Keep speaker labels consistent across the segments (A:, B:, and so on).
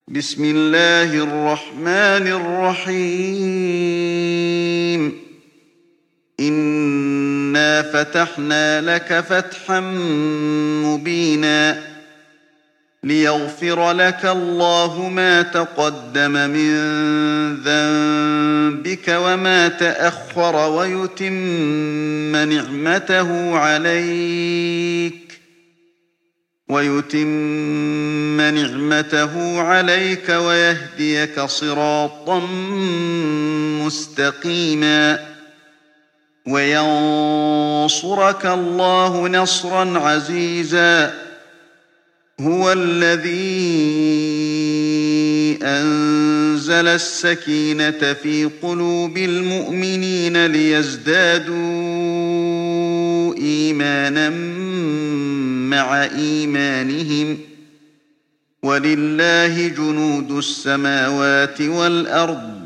A: بسم الله الرحمن الرحيم. إنا فتحنا لك فتحا مبينا ليغفر لك الله ما تقدم من ذنبك وما تأخر ويتم نعمته عليك ويهديك صراطا مستقيما وينصرك الله نصرا عزيزا. هو الذي أنزل السكينة في قلوب المؤمنين ليزدادوا إيمانا مع إيمانهم ولله جنود السماوات والأرض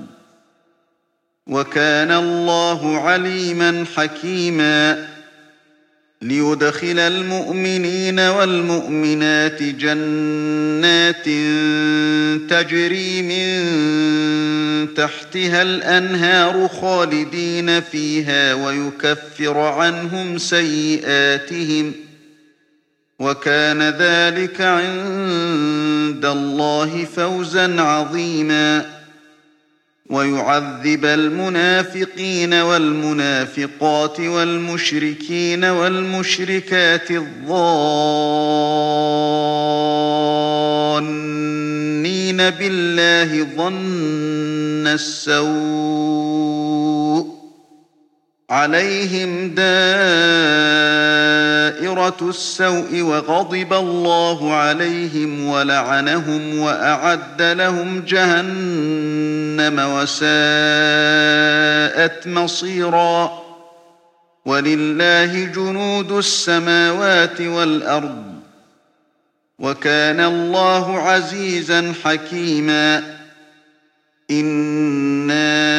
A: وكان الله عليما حكيما. ليدخل المؤمنين والمؤمنات جنات تجري من تحتها الأنهار خالدين فيها ويكفر عنهم سيئاتهم وكان ذلك عند الله فوزا عظيما. ويعذب المنافقين والمنافقات والمشركين والمشركات الظانين بالله ظن السوء عليهم دائرة السوء وغضب الله عليهم ولعنهم وأعد لهم جهنم وساءت مصيرا. ولله جنود السماوات والأرض وكان الله عزيزا حكيما. إنا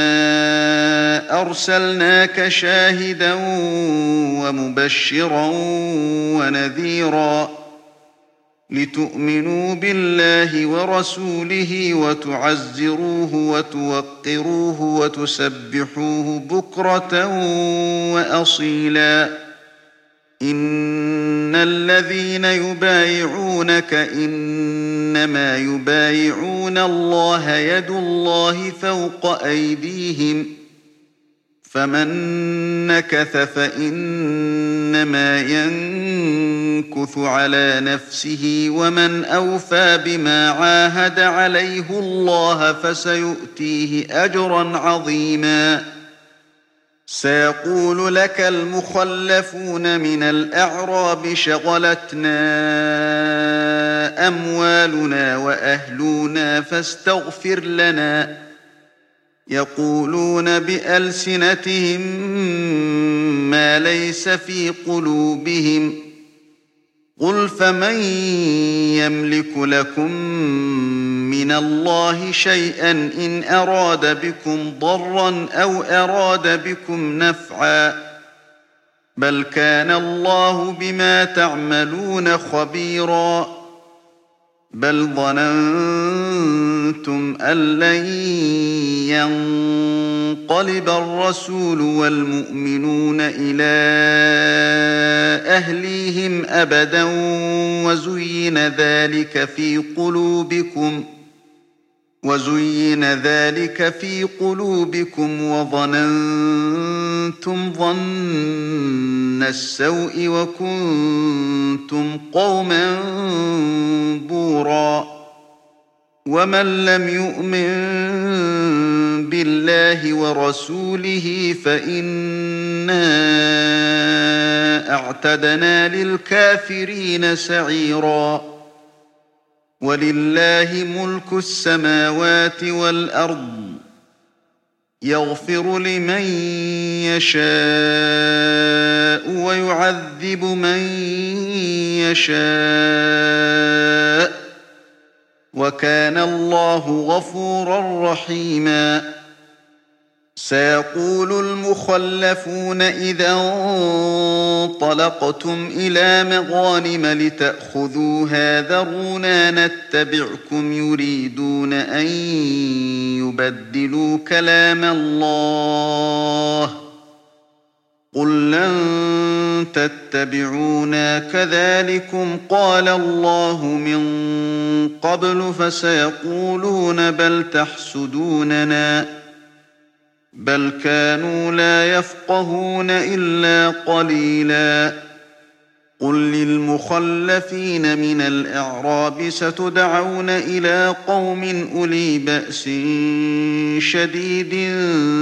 A: أرسلناك شاهدا ومبشرا ونذيرا لتؤمنوا بالله ورسوله وتعزروه وتوقروه وتسبحوه بكرة وأصيلا. إن الذين يبايعونك إنما يبايعون الله يد الله فوق أيديهم فمن نكث فإنما ينكث على نفسه ومن أوفى بما عاهد عليه الله فسيؤتيه أجرا عظيما. سيقول لك المخلفون من الأعراب شغلتنا أموالنا وأهلنا فاستغفر لنا. يقولون بألسنتهم ما ليس في قلوبهم قل فمن يملك لكم من الله شيئا إن أراد بكم ضرا أو أراد بكم نفعا بل كان الله بما تعملون خبيرا. بل ظننتم أن لن ينقلب الرسول والمؤمنون إلى أهليهم أبدا وزين ذلك في قلوبكم وظننتم ظن السوء وكنتم قوما بورا. ومن لم يؤمن بالله ورسوله فإنا أعتدنا للكافرين سعيرا. ولله ملك السماوات والأرض يغفر لمن يشاء ويعذب من يشاء وكان الله غفورا رحيما. سيقول المخلفون إذا انطلقتم إلى مغانم لتأخذوها ذرونا نتبعكم يريدون أن يبدلوا كلام الله قل لن تتبعونا كذلكم قال الله من قبل فسيقولون بل تحسدوننا بل كانوا لا يفقهون إلا قليلا قل للمخلفين من الأعراب ستدعون إلى قوم أولي بأس شديد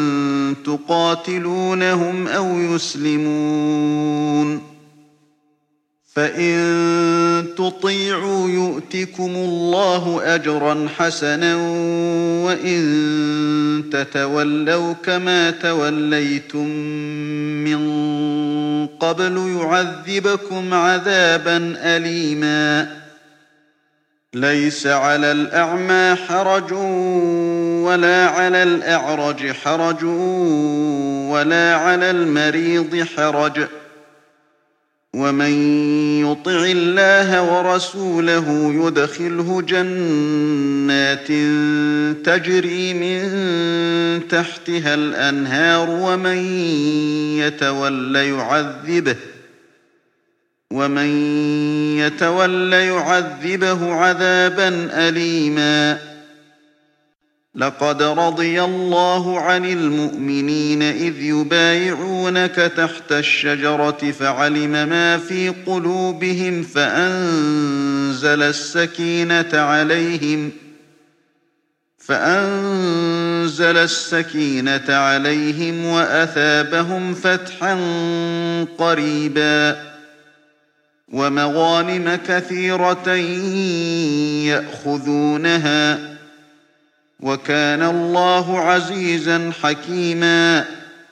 A: تقاتلونهم أو يسلمون فإن تطيعوا يؤتكم الله أجرا حسنا وإن تتولوا كما توليتم من قبل يعذبكم عذابا أليما ليس على الأعمى حرج ولا على الأعرج حرج ولا على المريض حرج ومن يطع الله ورسوله يدخله جنات تجري من تحتها الأنهار ومن يتول يعذبه عذابا أليما لقد رضي الله عن المؤمنين إذ يبايعونك تحت الشجرة فعلم ما في قلوبهم فأنزل السكينة عليهم وأثابهم فتحا قريبا ومغانم كثيرة يأخذونها وكان الله عزيزا حكيما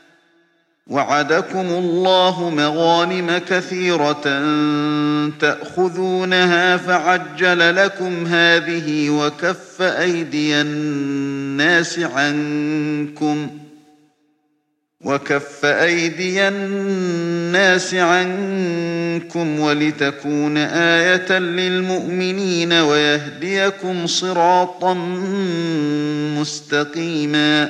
A: وعدكم الله مغانم كثيرة تأخذونها فعجل لكم هذه وكف أيدي الناس عنكم ولتكون آية للمؤمنين ويهديكم صراطا مستقيما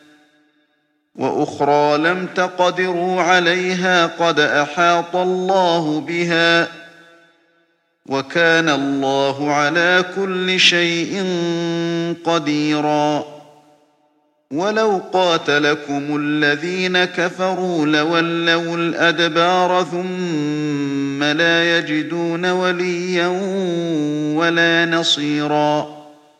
A: وأخرى لم تقدروا عليها قد أحاط الله بها وكان الله على كل شيء قديرا ولو قاتلكم الذين كفروا لولوا الأدبار ثم لا يجدون وليا ولا نصيرا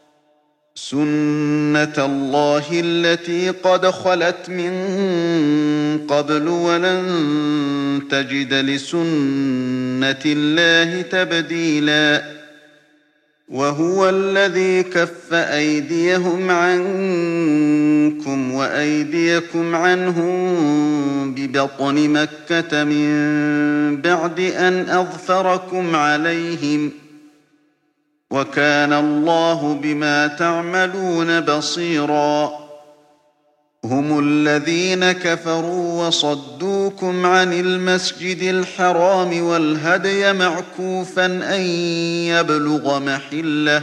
A: سنة الله التي قد خلت من قبل ولن تجد لسنة الله تبديلا وهو الذي كف أيديهم عنكم وأيديكم عنهم ببطن مكة من بعد أن أظفركم عليهم وكان الله بما تعملون بصيرا هم الذين كفروا وصدوكم عن المسجد الحرام والهدي معكوفا أن يبلغ محله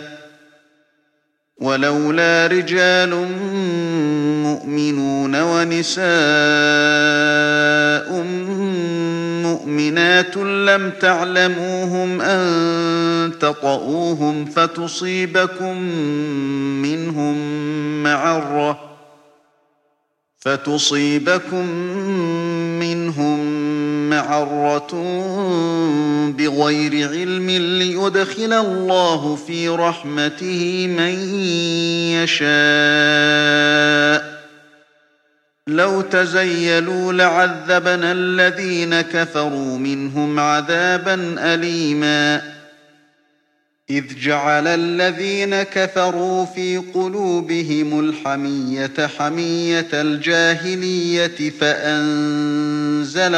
A: ولولا رجال مؤمنون ونساء مؤمنات لم تعلموهم أن تطؤوهم فتصيبكم منهم معرة بغير علم ليدخل الله في رحمته من يشاء لو تزيلوا لعذبنا الذين كفروا منهم عذابا أليما إذ جعل الذين كفروا في قلوبهم الحمية حمية الجاهلية فأنزل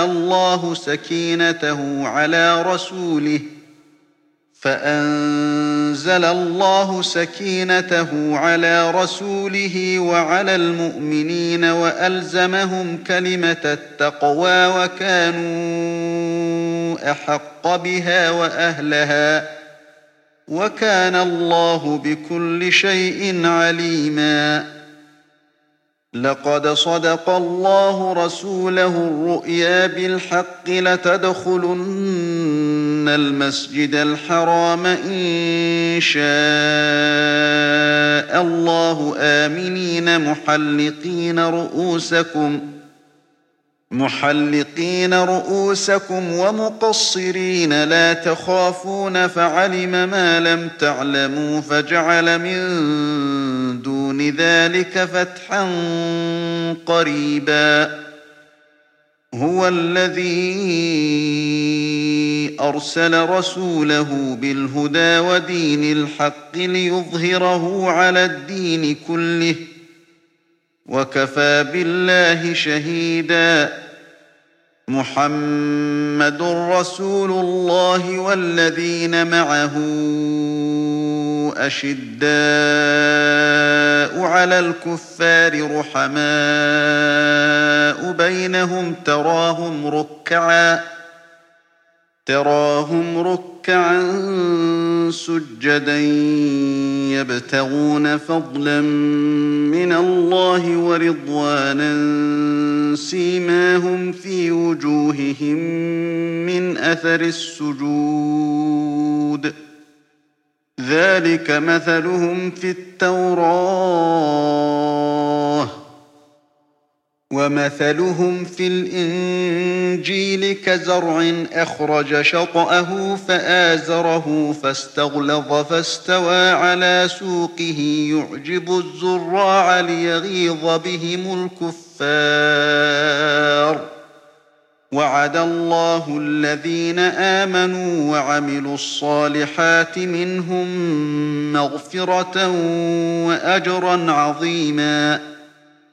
A: الله سكينته على رسوله وعلى المؤمنين وألزمهم كلمة التقوى وكانوا أحق بها وأهلها وكان الله بكل شيء عليما. لقد صدق الله رسوله الرؤيا بالحق لتدخلن المسجد الحرام إن شاء الله آمنين محلقين رؤوسكم ومقصرين لا تخافون فعلم ما لم تعلموا فجعل من دون ذلك فتحا قريبا. هو الذي أرسل رسوله بالهدى ودين الحق ليظهره على الدين كله وكفى بالله شهيدا. محمد رسول الله والذين معه أشداء على الكفار رحماء بينهم تراهم ركعا سجدا يبتغون فضلا من الله ورضوانا سيماهم في وجوههم من أثر السجود ذلك مثلهم في التوراة ومثلهم في الإنجيل كزرع أخرج شطأه فآزره فاستغلظ فاستوى على سوقه يعجب الزراع ليغيظ بهم الكفار. وعد الله الذين آمنوا وعملوا الصالحات منهم مغفرة وأجرا عظيما.